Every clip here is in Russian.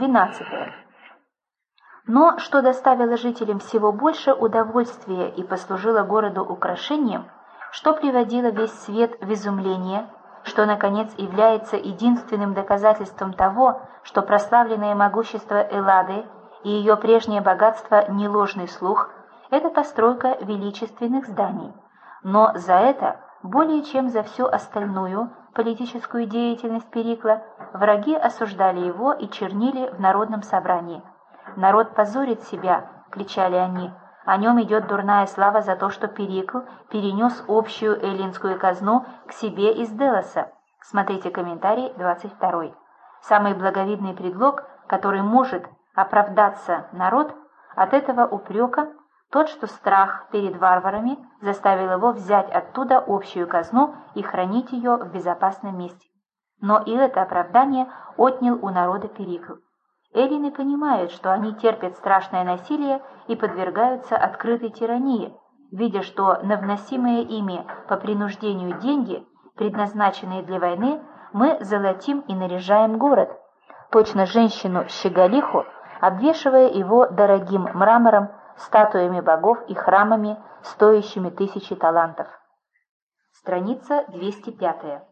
12. Но что доставило жителям всего больше удовольствия и послужило городу украшением, что приводило весь свет в изумление, что, наконец, является единственным доказательством того, что прославленное могущество Эллады и ее прежнее богатство не ложный слух, это постройка величественных зданий. Но за это, более чем за всю остальную политическую деятельность Перикла, враги осуждали его и чернили в народном собрании. «Народ позорит себя», — кричали они, — «о нем идет дурная слава за то, что Перикл перенес общую эллинскую казну к себе из Делоса». Смотрите комментарий 22. Самый благовидный предлог, который может оправдаться народ от этого упрека, тот, что страх перед варварами заставил его взять оттуда общую казну и хранить ее в безопасном месте. Но и это оправдание отнял у народа Перикл. Эллины понимают, что они терпят страшное насилие и подвергаются открытой тирании, видя, что на вносимые ими по принуждению деньги, предназначенные для войны, мы золотим и наряжаем город, точно женщину-щеголиху, обвешивая его дорогим мрамором, статуями богов и храмами, стоящими 1000 талантов. Страница 205.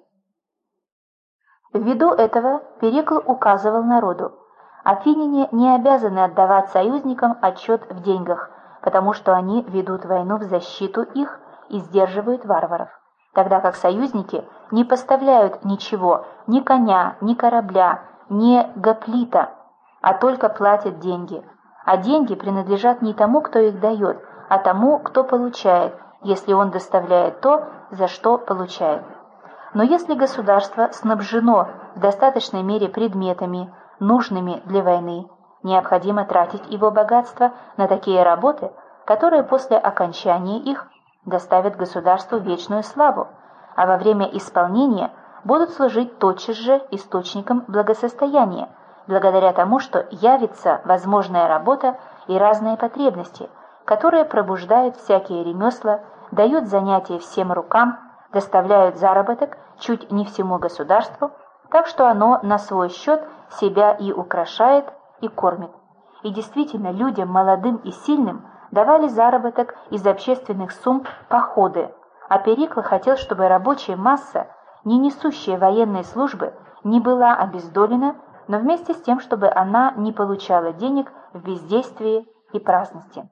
Ввиду этого Перикл указывал народу: афиняне не обязаны отдавать союзникам отчет в деньгах, потому что они ведут войну в защиту их и сдерживают варваров, тогда как союзники не поставляют ничего, ни коня, ни корабля, ни гоплита, а только платят деньги. А деньги принадлежат не тому, кто их дает, а тому, кто получает, если он доставляет то, за что получает. Но если государство снабжено в достаточной мере предметами, нужными для войны, необходимо тратить его богатство на такие работы, которые после окончания их доставят государству вечную славу, а во время исполнения будут служить тотчас же источником благосостояния, благодаря тому, что явится возможная работа и разные потребности, которые пробуждают всякие ремесла, дают занятия всем рукам, доставляют заработок чуть не всему государству, так что оно на свой счет себя и украшает, и кормит. И действительно, людям молодым и сильным давали заработок из общественных сумм походы, а Перикл хотел, чтобы рабочая масса, не несущая военной службы, не была обездолена, но вместе с тем, чтобы она не получала денег в бездействии и праздности.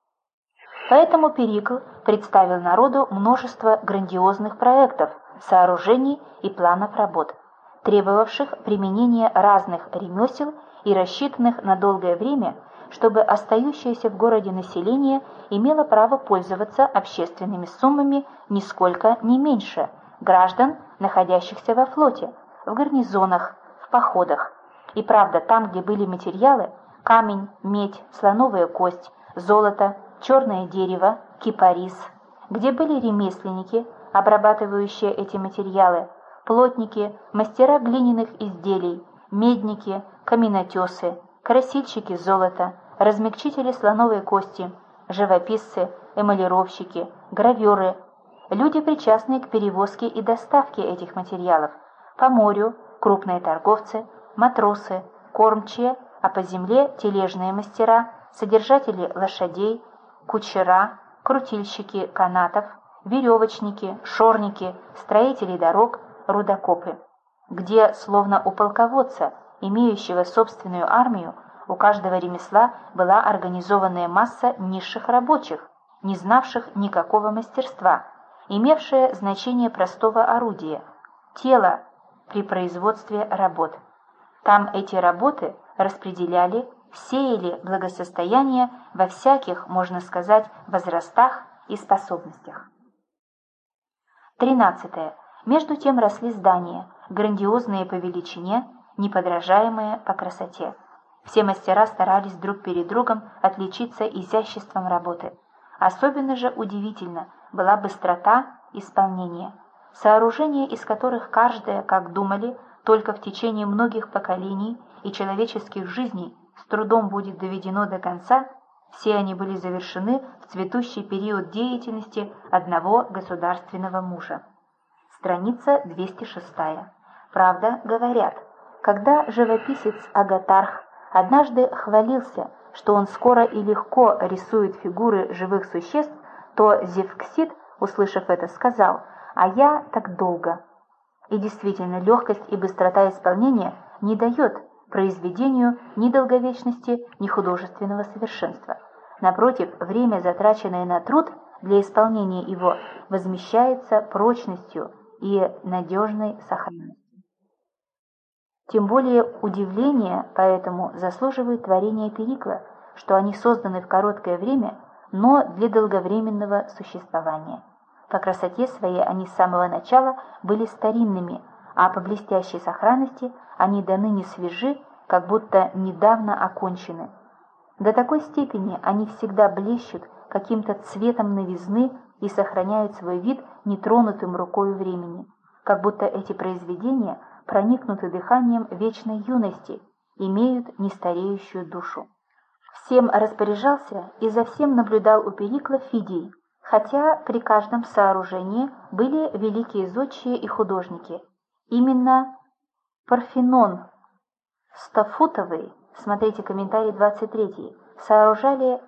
Поэтому Перикл представил народу множество грандиозных проектов, сооружений и планов работ, требовавших применения разных ремесел и рассчитанных на долгое время, чтобы остающееся в городе население имело право пользоваться общественными суммами нисколько не меньше граждан, находящихся во флоте, в гарнизонах, в походах. И правда, там, где были материалы – камень, медь, слоновая кость, золото, черное дерево, кипарис, где были ремесленники, обрабатывающие эти материалы, плотники, мастера глиняных изделий, медники, каменотесы, красильщики золота, размягчители слоновой кости, живописцы, эмалировщики, граверы, люди, причастные к перевозке и доставке этих материалов, по морю крупные торговцы, матросы, кормчие, а по земле тележные мастера, содержатели лошадей, кучера, крутильщики канатов, веревочники, шорники, строители дорог, рудокопы, где, словно у полководца, имеющего собственную армию, у каждого ремесла была организованная масса низших рабочих, не знавших никакого мастерства, имевшие значение простого орудия, тела при производстве работ. Там эти работы распределяли, сеяли благосостояние во всяких, можно сказать, возрастах и способностях. 13. Между тем росли здания, грандиозные по величине, неподражаемые по красоте. Все мастера старались друг перед другом отличиться изяществом работы. Особенно же удивительна была быстрота исполнения. Сооружения, из которых каждое, как думали, только в течение многих поколений и человеческих жизней с трудом будет доведено до конца, все они были завершены в цветущий период деятельности одного государственного мужа. Страница 206. Правда, говорят, когда живописец Агатарх однажды хвалился, что он скоро и легко рисует фигуры живых существ, то Зевксид, услышав это, сказал: «А я так долго». И действительно, легкость и быстрота исполнения не дает произведению ни долговечности, ни художественного совершенства. Напротив, время, затраченное на труд для исполнения его, возмещается прочностью и надежной сохранностью. Тем более удивление поэтому заслуживает творения Перикла, что они созданы в короткое время, но для долговременного существования. По красоте своей они с самого начала были старинными, а по блестящей сохранности они до ныне свежи, как будто недавно окончены. До такой степени они всегда блещут каким-то цветом новизны и сохраняют свой вид нетронутым рукою времени, как будто эти произведения проникнуты дыханием вечной юности, имеют нестареющую душу. Всем распоряжался и за всем наблюдал у Перикла Фидий, хотя при каждом сооружении были великие зодчие и художники. Именно Парфенон Стофутовый, смотрите комментарий 23, сооружали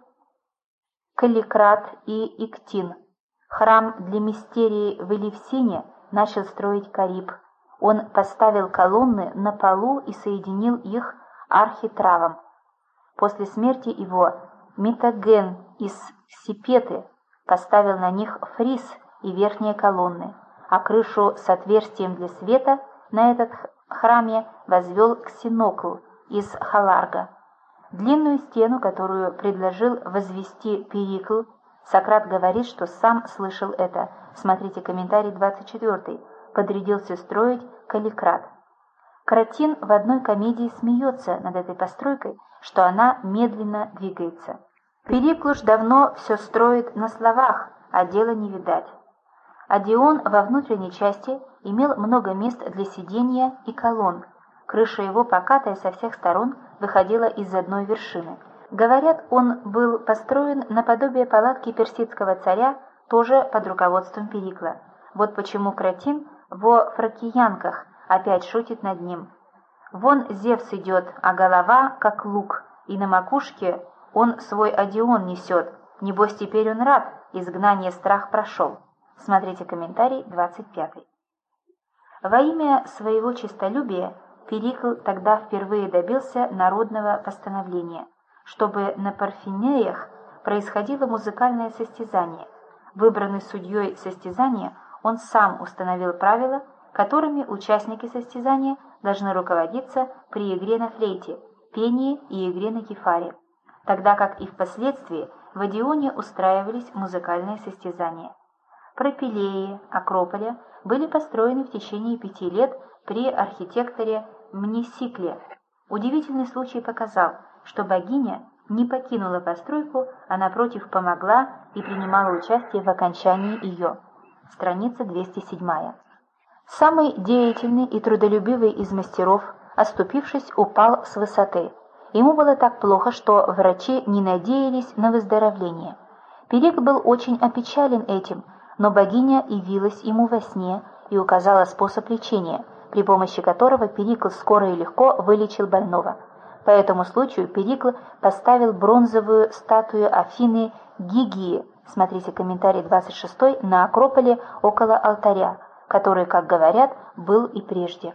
Калликрат и Иктин. Храм для мистерии в Элевсине начал строить Кариб. Он поставил колонны на полу и соединил их архитравом. После смерти его Метаген из Сипеты поставил на них фриз и верхние колонны, а крышу с отверстием для света на этот храме возвел Ксенокл из Халарга. Длинную стену, которую предложил возвести Перикл, Сократ говорит, что сам слышал это, смотрите комментарий 24, подрядился строить Калликрат. Кратин в одной комедии смеется над этой постройкой, что она медленно двигается. Перикл уж давно все строит на словах, а дела не видать. Одеон во внутренней части имел много мест для сидения и колонн. Крыша его, покатая со всех сторон, выходила из одной вершины. Говорят, он был построен наподобие палатки персидского царя, тоже под руководством Перикла. Вот почему Кратин во Фракиянках опять шутит над ним. Вон Зевс идет, а голова как лук, и на макушке он свой одеон несет. Небось, теперь он рад, изгнание страх прошел. Смотрите комментарий 25. Во имя своего честолюбия Перикл тогда впервые добился народного постановления, чтобы на Парфенеях происходило музыкальное состязание. Выбранный судьей состязания, он сам установил правила, которыми участники состязания должны руководиться при игре на флейте, пении и игре на кефаре, тогда как и впоследствии в Одеоне устраивались музыкальные состязания. Пропилеи Акрополя были построены в течение 5 лет при архитекторе Мнесикле. Удивительный случай показал, что богиня не покинула постройку, а напротив помогла и принимала участие в окончании ее. Страница 207. Самый деятельный и трудолюбивый из мастеров, оступившись, упал с высоты. Ему было так плохо, что врачи не надеялись на выздоровление. Перик был очень опечален этим, но богиня явилась ему во сне и указала способ лечения, при помощи которого Перикл скоро и легко вылечил больного. По этому случаю Перикл поставил бронзовую статую Афины Гигии, смотрите комментарий 26, на Акрополе около алтаря, который, как говорят, был и прежде.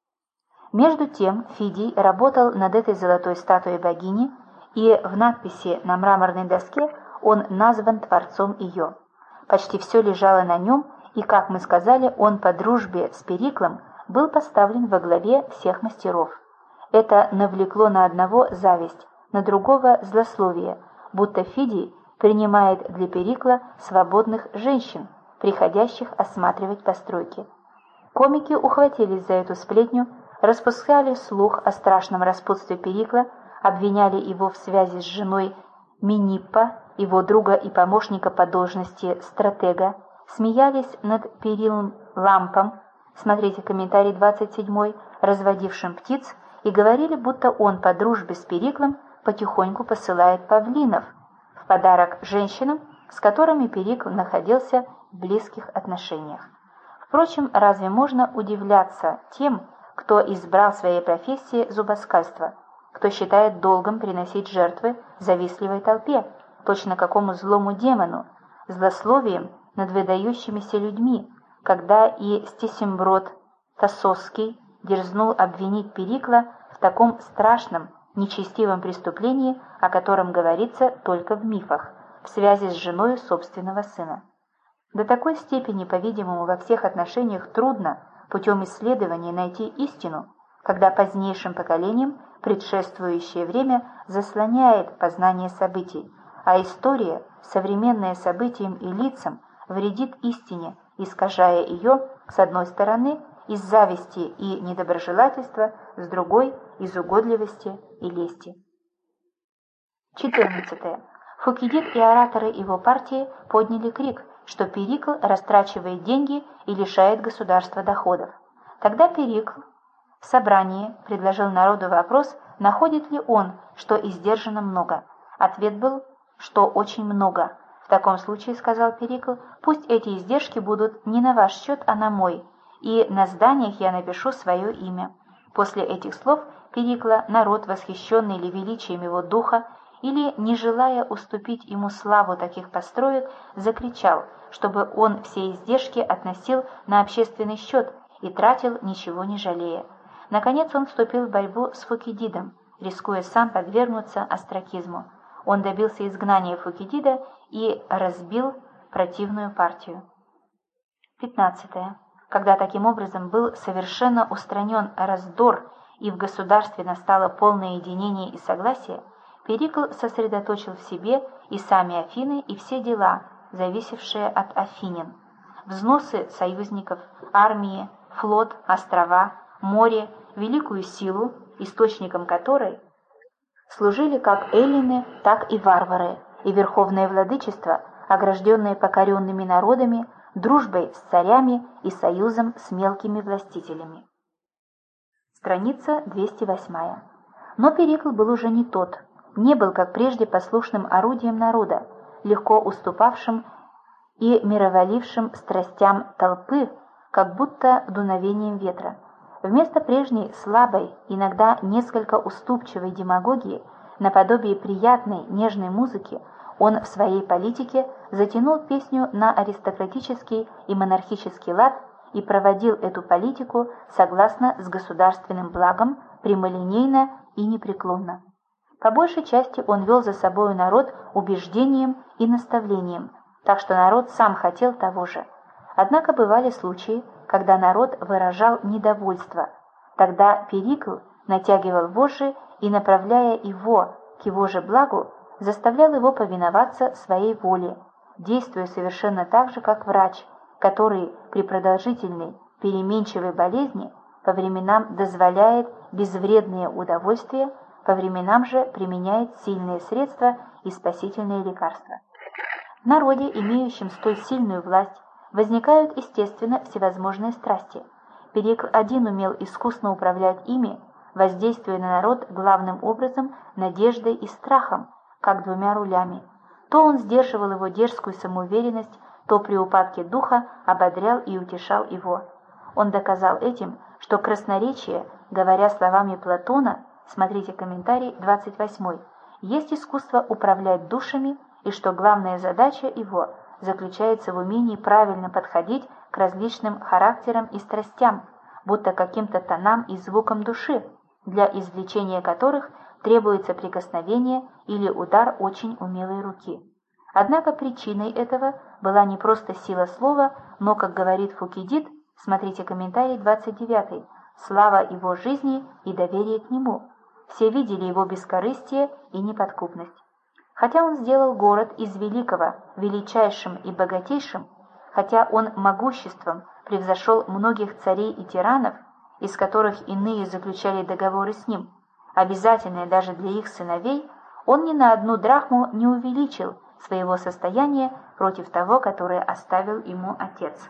Между тем Фидий работал над этой золотой статуей богини, и в надписи на мраморной доске он назван творцом ее. Почти все лежало на нем, и, как мы сказали, он по дружбе с Периклом был поставлен во главе всех мастеров. Это навлекло на одного зависть, на другого злословие, будто Фидий принимает для Перикла свободных женщин, приходящих осматривать постройки. Комики ухватились за эту сплетню, распускали слух о страшном распутстве Перикла, обвиняли его в связи с женой Миниппа, его друга и помощника по должности стратега, смеялись над Перилом Лампом, смотрите комментарий 27, разводившим птиц, и говорили, будто он по дружбе с Периклом потихоньку посылает павлинов в подарок женщинам, с которыми Перикл находился в близких отношениях. Впрочем, разве можно удивляться тем, кто избрал своей профессией зубоскальство? кто считает долгом приносить жертвы завистливой толпе, точно какому злому демону, злословием над выдающимися людьми, когда и Стесимброд Тассосский дерзнул обвинить Перикла в таком страшном, нечестивом преступлении, о котором говорится только в мифах, в связи с женой собственного сына. До такой степени, по-видимому, во всех отношениях трудно путем исследования найти истину, когда позднейшим поколениям предшествующее время заслоняет познание событий, а история, современная событиям и лицам, вредит истине, искажая ее, с одной стороны, из зависти и недоброжелательства, с другой – из угодливости и лести. 14. Фукидид и ораторы его партии подняли крик, что Перикл растрачивает деньги и лишает государства доходов. Тогда Перикл в собрании предложил народу вопрос, находит ли он, что издержано много. Ответ был, что очень много. В таком случае, сказал Перикл, пусть эти издержки будут не на ваш счет, а на мой, и на зданиях я напишу свое имя. После этих слов Перикла народ, восхищенный ли величием его духа, или, не желая уступить ему славу таких построек, закричал, чтобы он все издержки относил на общественный счет и тратил, ничего не жалея. Наконец он вступил в борьбу с Фукидидом, рискуя сам подвергнуться остракизму. Он добился изгнания Фукидида и разбил противную партию. 15. Когда таким образом был совершенно устранен раздор и в государстве настало полное единение и согласие, Перикл сосредоточил в себе и сами Афины, и все дела, зависевшие от афинян. Взносы союзников, армии, флот, острова, море, великую силу, источником которой служили как эллины, так и варвары, и верховное владычество, огражденное покоренными народами, дружбой с царями и союзом с мелкими властителями. Страница 208. Но Перикл был уже не тот, не был, как прежде, послушным орудием народа, легко уступавшим и мироволившим страстям толпы, как будто дуновением ветра. Вместо прежней слабой, иногда несколько уступчивой демагогии, наподобие приятной, нежной музыки, он в своей политике затянул песню на аристократический и монархический лад и проводил эту политику согласно с государственным благом, прямолинейно и непреклонно. По большей части он вел за собою народ убеждением и наставлением, так что народ сам хотел того же. Однако бывали случаи, когда народ выражал недовольство. Тогда Перикл натягивал вожжи и, направляя его к его же благу, заставлял его повиноваться своей воле, действуя совершенно так же, как врач, который при продолжительной переменчивой болезни по временам дозволяет безвредные удовольствия, по временам же применяет сильные средства и спасительные лекарства. В народе, имеющем столь сильную власть, возникают, естественно, всевозможные страсти. Перикл один умел искусно управлять ими, воздействуя на народ главным образом надеждой и страхом, как двумя рулями. То он сдерживал его дерзкую самоуверенность, то при упадке духа ободрял и утешал его. Он доказал этим, что красноречие, говоря словами Платона, смотрите комментарий 28, есть искусство управлять душами, и что главная задача его заключается в умении правильно подходить к различным характерам и страстям, будто каким-то тонам и звукам души, для извлечения которых требуется прикосновение или удар очень умелой руки. Однако причиной этого была не просто сила слова, но, как говорит Фукидид, смотрите комментарий 29, слава его жизни и доверие к нему. Все видели его бескорыстие и неподкупность. Хотя он сделал город из великого величайшим и богатейшим, хотя он могуществом превзошел многих царей и тиранов, из которых иные заключали договоры с ним, обязательные даже для их сыновей, он ни на одну драхму не увеличил своего состояния против того, которое оставил ему отец.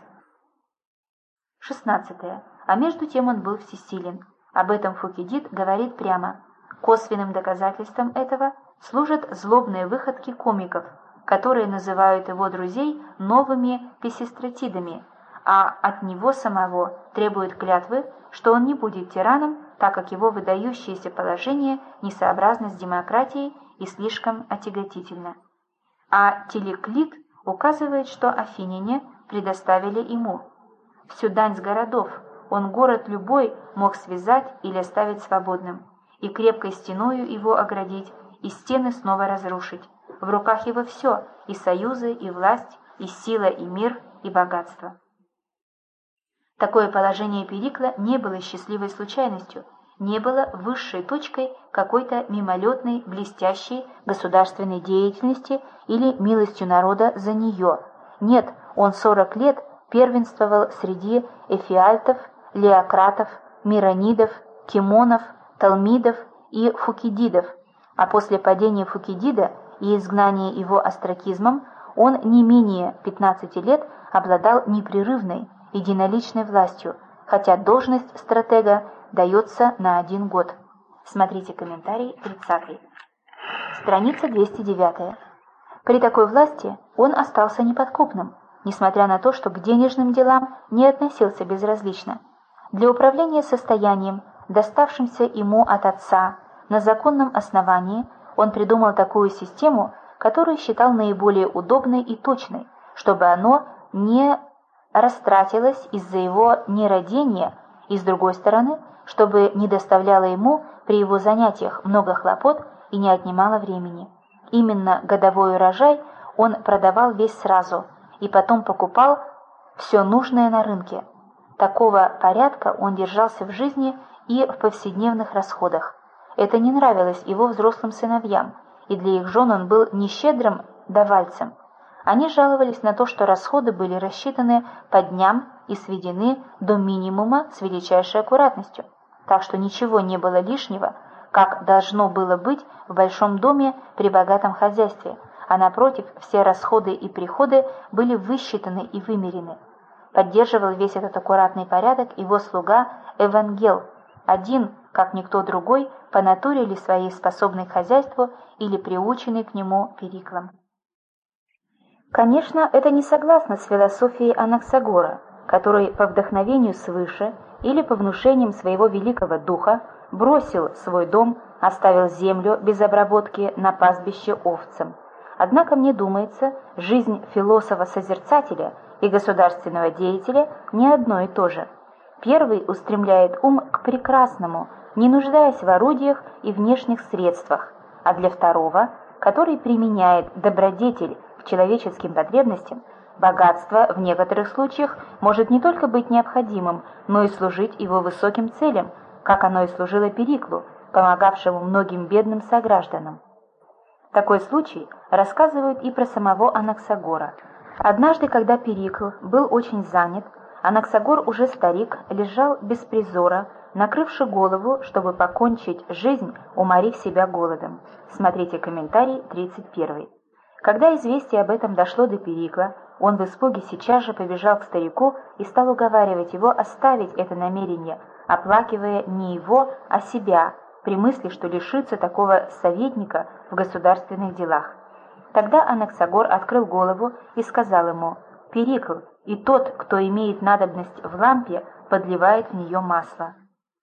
16. А между тем он был всесилен. Об этом Фукидид говорит прямо. Косвенным доказательством этого служат злобные выходки комиков, которые называют его друзей новыми писистратидами, а от него самого требуют клятвы, что он не будет тираном, так как его выдающееся положение несообразно с демократией и слишком отяготительно. А Телеклид указывает, что афиняне предоставили ему всю дань с городов, он город любой мог связать или оставить свободным, и крепкой стеною его оградить, и стены снова разрушить. В руках его все, и союзы, и власть, и сила, и мир, и богатство. Такое положение Перикла не было счастливой случайностью, не было высшей точкой какой-то мимолетной, блестящей государственной деятельности или милостью народа за нее. Нет, он 40 лет первенствовал среди эфиальтов, леократов, миронидов, кимонов, талмидов и фукидидов, а после падения Фукидида и изгнания его остракизмом он не менее 15 лет обладал непрерывной, единоличной властью, хотя должность стратега дается на 1 год. Смотрите комментарий 30. Страница 209. При такой власти он остался неподкупным, несмотря на то, что к денежным делам не относился безразлично. Для управления состоянием, доставшимся ему от отца, на законном основании он придумал такую систему, которую считал наиболее удобной и точной, чтобы оно не растратилось из-за его нерадения, и, с другой стороны, чтобы не доставляло ему при его занятиях много хлопот и не отнимало времени. Именно годовой урожай он продавал весь сразу и потом покупал все нужное на рынке. Такого порядка он держался в жизни и в повседневных расходах. Это не нравилось его взрослым сыновьям, и для их жен он был не щедрым давальцем. Они жаловались на то, что расходы были рассчитаны по дням и сведены до минимума с величайшей аккуратностью, так что ничего не было лишнего, как должно было быть в большом доме при богатом хозяйстве, а напротив, все расходы и приходы были высчитаны и вымерены. Поддерживал весь этот аккуратный порядок его слуга Евангел, один, как никто другой, по натуре ли своей способный к хозяйству или приученный к нему Периклом. Конечно, это не согласно с философией Анаксагора, который по вдохновению свыше или по внушениям своего великого духа бросил свой дом, оставил землю без обработки на пастбище овцам. Однако, мне думается, жизнь философа-созерцателя и государственного деятеля не одно и то же. Первый устремляет ум к прекрасному, не нуждаясь в орудиях и внешних средствах, а для второго, который применяет добродетель к человеческим потребностям, богатство в некоторых случаях может не только быть необходимым, но и служить его высоким целям, как оно и служило Периклу, помогавшему многим бедным согражданам. Такой случай рассказывают и про самого Анаксагора. Однажды, когда Перикл был очень занят, Анаксагор, уже старик, лежал без призора, накрывши голову, чтобы покончить жизнь, уморив себя голодом. Смотрите комментарий 31. Когда известие об этом дошло до Перикла, он в испуге сейчас же побежал к старику и стал уговаривать его оставить это намерение, оплакивая не его, а себя, при мысли, что лишится такого советника в государственных делах. Тогда Анаксагор открыл голову и сказал ему: «Перикл, и тот, кто имеет надобность в лампе, подливает в нее масло».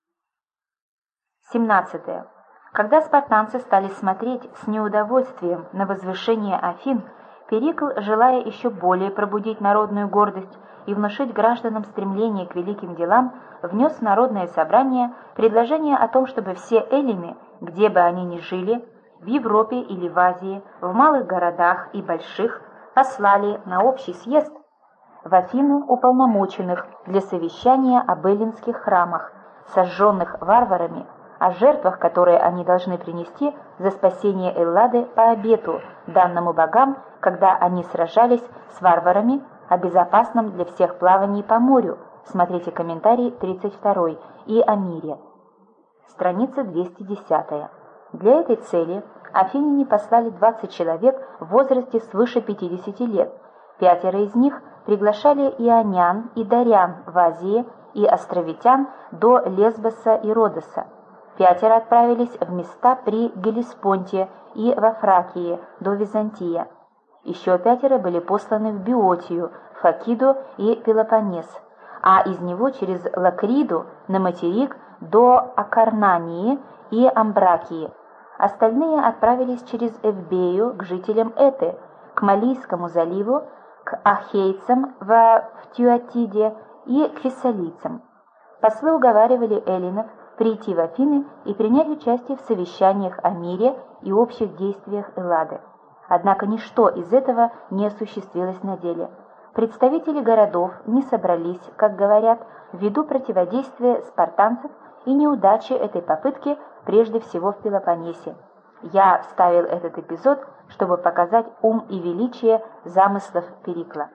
17. Когда спартанцы стали смотреть с неудовольствием на возвышение Афин, Перикл, желая еще более пробудить народную гордость и внушить гражданам стремление к великим делам, внес в народное собрание предложение о том, чтобы все эллины, где бы они ни жили, в Европе или в Азии, в малых городах и больших, послали на общий съезд в Афины уполномоченных для совещания об эллинских храмах, сожженных варварами, о жертвах, которые они должны принести за спасение Эллады по обету, данному богам, когда они сражались с варварами, о безопасном для всех плавании по морю. Смотрите комментарий 32 и о мире. Страница 210. Для этой цели афиняне послали 20 человек в возрасте свыше 50 лет. 5 из них приглашали ионян и дарян в Азии и островитян до Лесбоса и Родоса. 5 отправились в места при Геллеспонте и во Фракии до Византия. Еще 5 были посланы в Биотию, Факиду и Пелопоннес, а из него через Лакриду на материк до Акарнании и Амбракии. Остальные отправились через Эвбею к жителям Эты, к Малийскому заливу, к ахейцам в Тюатиде и к фессалийцам. Послы уговаривали эллинов прийти в Афины и принять участие в совещаниях о мире и общих действиях Эллады. Однако ничто из этого не осуществилось на деле. Представители городов не собрались, как говорят, ввиду противодействия спартанцев и неудачи этой попытки прежде всего в Пелопоннесе. Я вставил этот эпизод, чтобы показать ум и величие замыслов Перикла.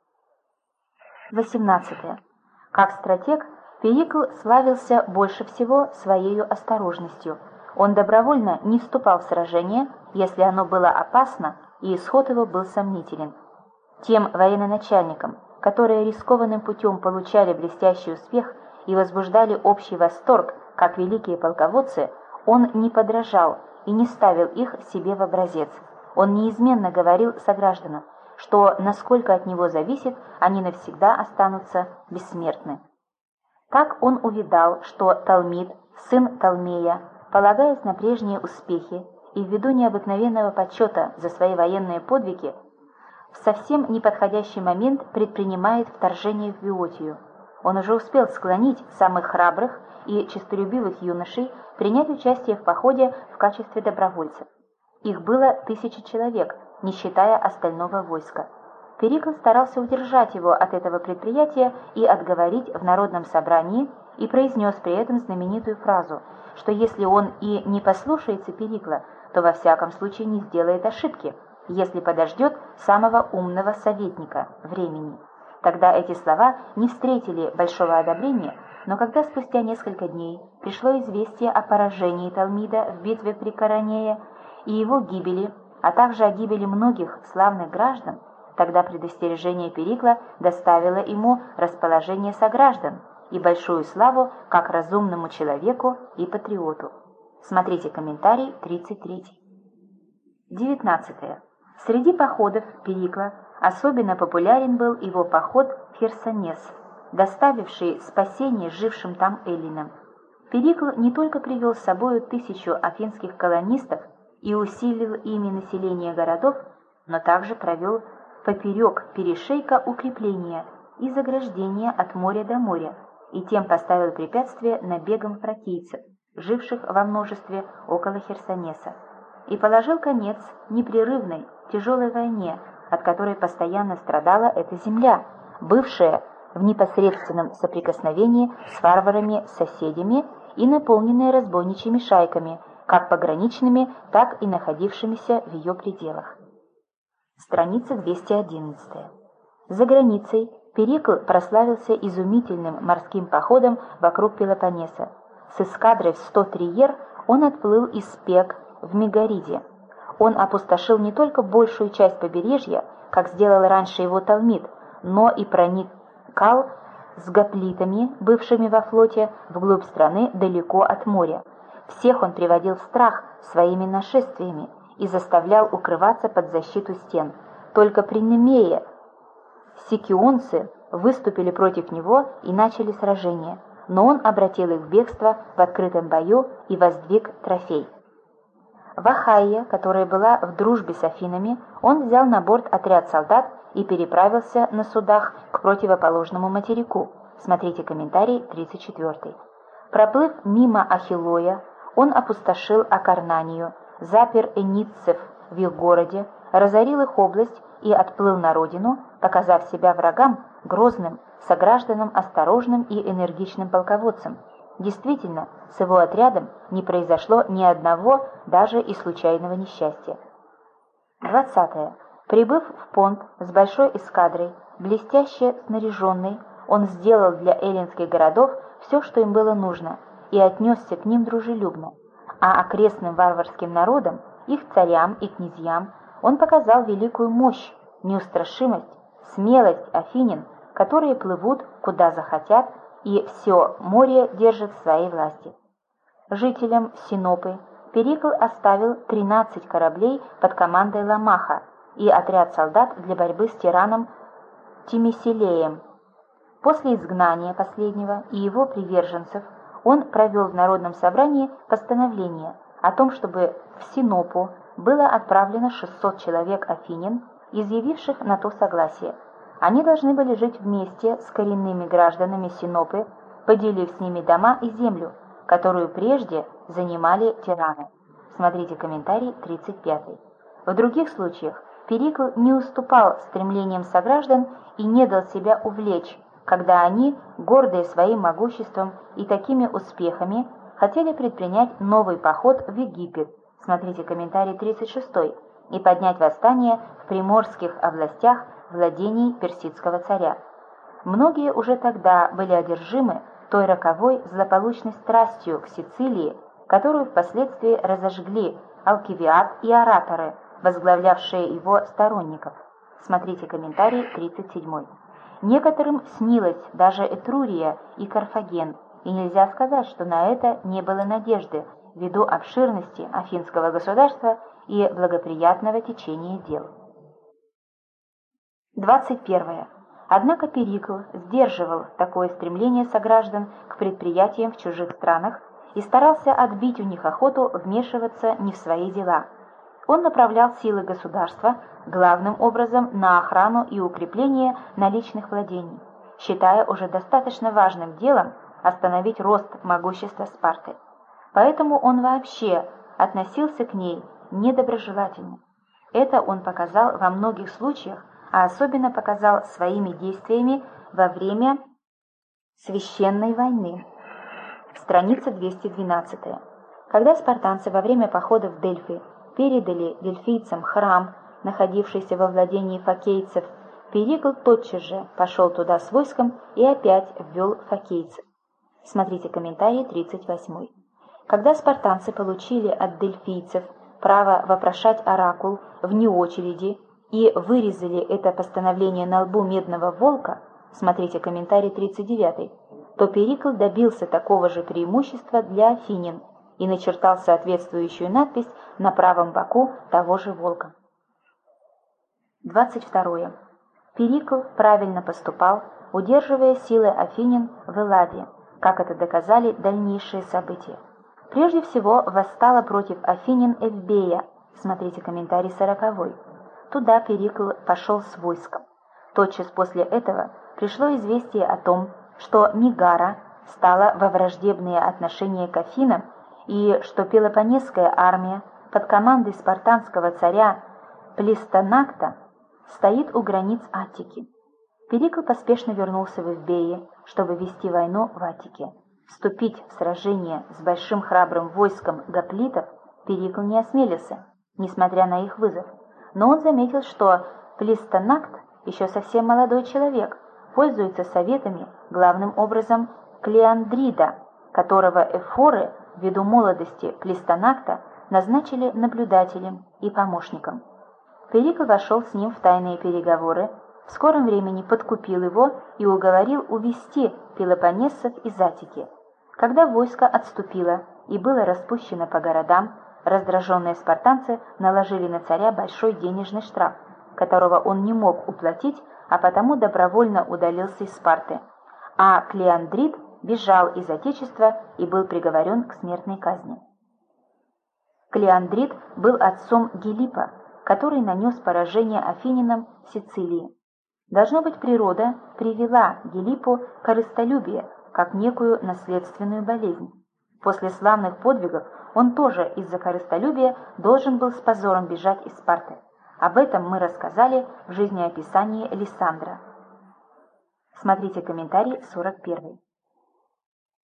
18. Как стратег, Перикл славился больше всего своей осторожностью. Он добровольно не вступал в сражение, если оно было опасно, и исход его был сомнителен. Тем военачальникам, которые рискованным путем получали блестящий успех и возбуждали общий восторг, как великие полководцы, он не подражал и не ставил их себе в образец. Он неизменно говорил согражданам, что, насколько от него зависит, они навсегда останутся бессмертны. Так он увидал, что Талмид, сын Талмея, полагаясь на прежние успехи и ввиду необыкновенного почета за свои военные подвиги, в совсем неподходящий момент предпринимает вторжение в Беотию. Он уже успел склонить самых храбрых и честолюбивых юношей принять участие в походе в качестве добровольцев. Их было 1000 человек, не считая остального войска. Перикл старался удержать его от этого предприятия и отговорить в народном собрании, и произнес при этом знаменитую фразу, что если он и не послушается Перикла, то во всяком случае не сделает ошибки, если подождет самого умного советника времени. Тогда эти слова не встретили большого одобрения, но когда спустя несколько дней пришло известие о поражении Талмида в битве при Коронее и его гибели, а также о гибели многих славных граждан, тогда предостережение Перикла доставило ему расположение сограждан и большую славу как разумному человеку и патриоту. Смотрите комментарий 33. 19. Среди походов Перикла особенно популярен был его поход в Херсонес, доставивший спасение жившим там эллинам. Перикл не только привел с собой 1000 афинских колонистов и усилил ими население городов, но также провел поперек перешейка укрепления и заграждения от моря до моря, и тем поставил препятствие набегам фракийцев, живших во множестве около Херсонеса, и положил конец непрерывной тяжелой войне, от которой постоянно страдала эта земля, бывшая в непосредственном соприкосновении с варварами-соседями и наполненная разбойничьими шайками, как пограничными, так и находившимися в ее пределах. Страница 211. За границей Перикл прославился изумительным морским походом вокруг Пелопоннеса. С эскадрой в 100 триер он отплыл из Пек в Мегариде. Он опустошил не только большую часть побережья, как сделал раньше его Талмид, но и проникал с гоплитами, бывшими во флоте, вглубь страны далеко от моря. Всех он приводил в страх своими нашествиями и заставлял укрываться под защиту стен. Только при Немее сикионцы выступили против него и начали сражение, но он обратил их в бегство в открытом бою и воздвиг трофей. В Ахайе, которая была в дружбе с Афинами, он взял на борт отряд солдат и переправился на судах к противоположному материку. Смотрите комментарий 34. Проплыв мимо Ахиллоя, он опустошил Акарнанию, запер энитцев в их городе, разорил их область и отплыл на родину, показав себя врагам грозным, согражданам осторожным и энергичным полководцем. Действительно, с его отрядом не произошло ни одного даже и случайного несчастья. 20. Прибыв в Понт с большой эскадрой, блестяще снаряженный, он сделал для эллинских городов все, что им было нужно, и отнесся к ним дружелюбно, а окрестным варварским народам, их царям и князьям, он показал великую мощь, неустрашимость, смелость афинян, которые плывут куда захотят и все море держит в своей власти. Жителям Синопы Перикл оставил 13 кораблей под командой Ламаха и отряд солдат для борьбы с тираном Тимесилеем. После изгнания последнего и его приверженцев он провел в народном собрании постановление о том, чтобы в Синопу было отправлено 600 человек афинян, изъявивших на то согласие. Они должны были жить вместе с коренными гражданами Синопы, поделив с ними дома и землю, которую прежде занимали тираны. Смотрите комментарий 35. В других случаях Перикл не уступал стремлениям сограждан и не дал себя увлечь, когда они, гордые своим могуществом и такими успехами, хотели предпринять новый поход в Египет, смотрите комментарий 36, и поднять восстание в приморских областях владений персидского царя. Многие уже тогда были одержимы той роковой злополучной страстью к Сицилии, которую впоследствии разожгли Алкивиад и ораторы, возглавлявшие его сторонников. Смотрите комментарий 37. Некоторым снилась даже Этрурия и Карфаген, и нельзя сказать, что на это не было надежды, ввиду обширности афинского государства и благоприятного течения дел. 21. Однако Перикл сдерживал такое стремление сограждан к предприятиям в чужих странах и старался отбить у них охоту вмешиваться не в свои дела. Он направлял силы государства главным образом на охрану и укрепление наличных владений, считая уже достаточно важным делом остановить рост могущества Спарты. Поэтому он вообще относился к ней недоброжелательно. Это он показал во многих случаях, а особенно показал своими действиями во время священной войны. Страница 212. Когда спартанцы во время похода в Дельфы передали дельфийцам храм, находившийся во владении фокейцев, Перикл тотчас же пошел туда с войском и опять ввел фокейцев. Смотрите комментарий 38. Когда спартанцы получили от дельфийцев право вопрошать оракул вне очереди и вырезали это постановление на лбу медного волка, смотрите комментарий 39, то Перикл добился такого же преимущества для афинян и начертал соответствующую надпись на правом боку того же волка. 22. Перикл правильно поступал, удерживая силы афинян в Элладе, как это доказали дальнейшие события. Прежде всего восстала против афинян Эвбея, смотрите комментарий 40. Туда Перикл пошел с войском. Тотчас после этого пришло известие о том, что Мегара стала во враждебные отношения к Афинам и что Пелопонесская армия под командой спартанского царя Плестонакта стоит у границ Аттики. Перикл поспешно вернулся в Эвбее, чтобы вести войну в Аттике. Вступить в сражение с большим храбрым войском гоплитов Перикл не осмелился, несмотря на их вызов. Но он заметил, что Плестонакт еще совсем молодой человек, пользуется советами, главным образом, Клеандрида, которого эфоры, ввиду молодости Плестонакта, назначили наблюдателем и помощником. Перикл вошел с ним в тайные переговоры, в скором времени подкупил его и уговорил увести пелопоннесцев из Аттики. Когда войско отступило и было распущено по городам, раздраженные спартанцы наложили на царя большой денежный штраф, которого он не мог уплатить, а потому добровольно удалился из Спарты. А Клеандрид бежал из Отечества и был приговорен к смертной казни. Клеандрид был отцом Гелиппа, который нанес поражение афинянам в Сицилии. Должно быть, природа привела Гелиппу корыстолюбие, как некую наследственную болезнь. После славных подвигов он тоже из-за корыстолюбия должен был с позором бежать из Спарты. Об этом мы рассказали в жизнеописании Лисандра. Смотрите комментарий 41.